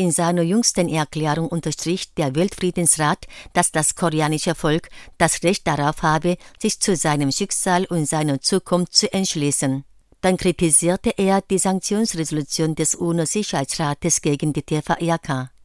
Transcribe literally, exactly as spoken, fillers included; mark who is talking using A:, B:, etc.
A: In seiner jüngsten Erklärung unterstrich der Weltfriedensrat, dass das koreanische Volk das Recht darauf habe, sich zu seinem Schicksal und seiner Zukunft zu entschließen. Dann kritisierte er die Sanktionsresolution des U N O-Sicherheitsrates gegen die T V R K.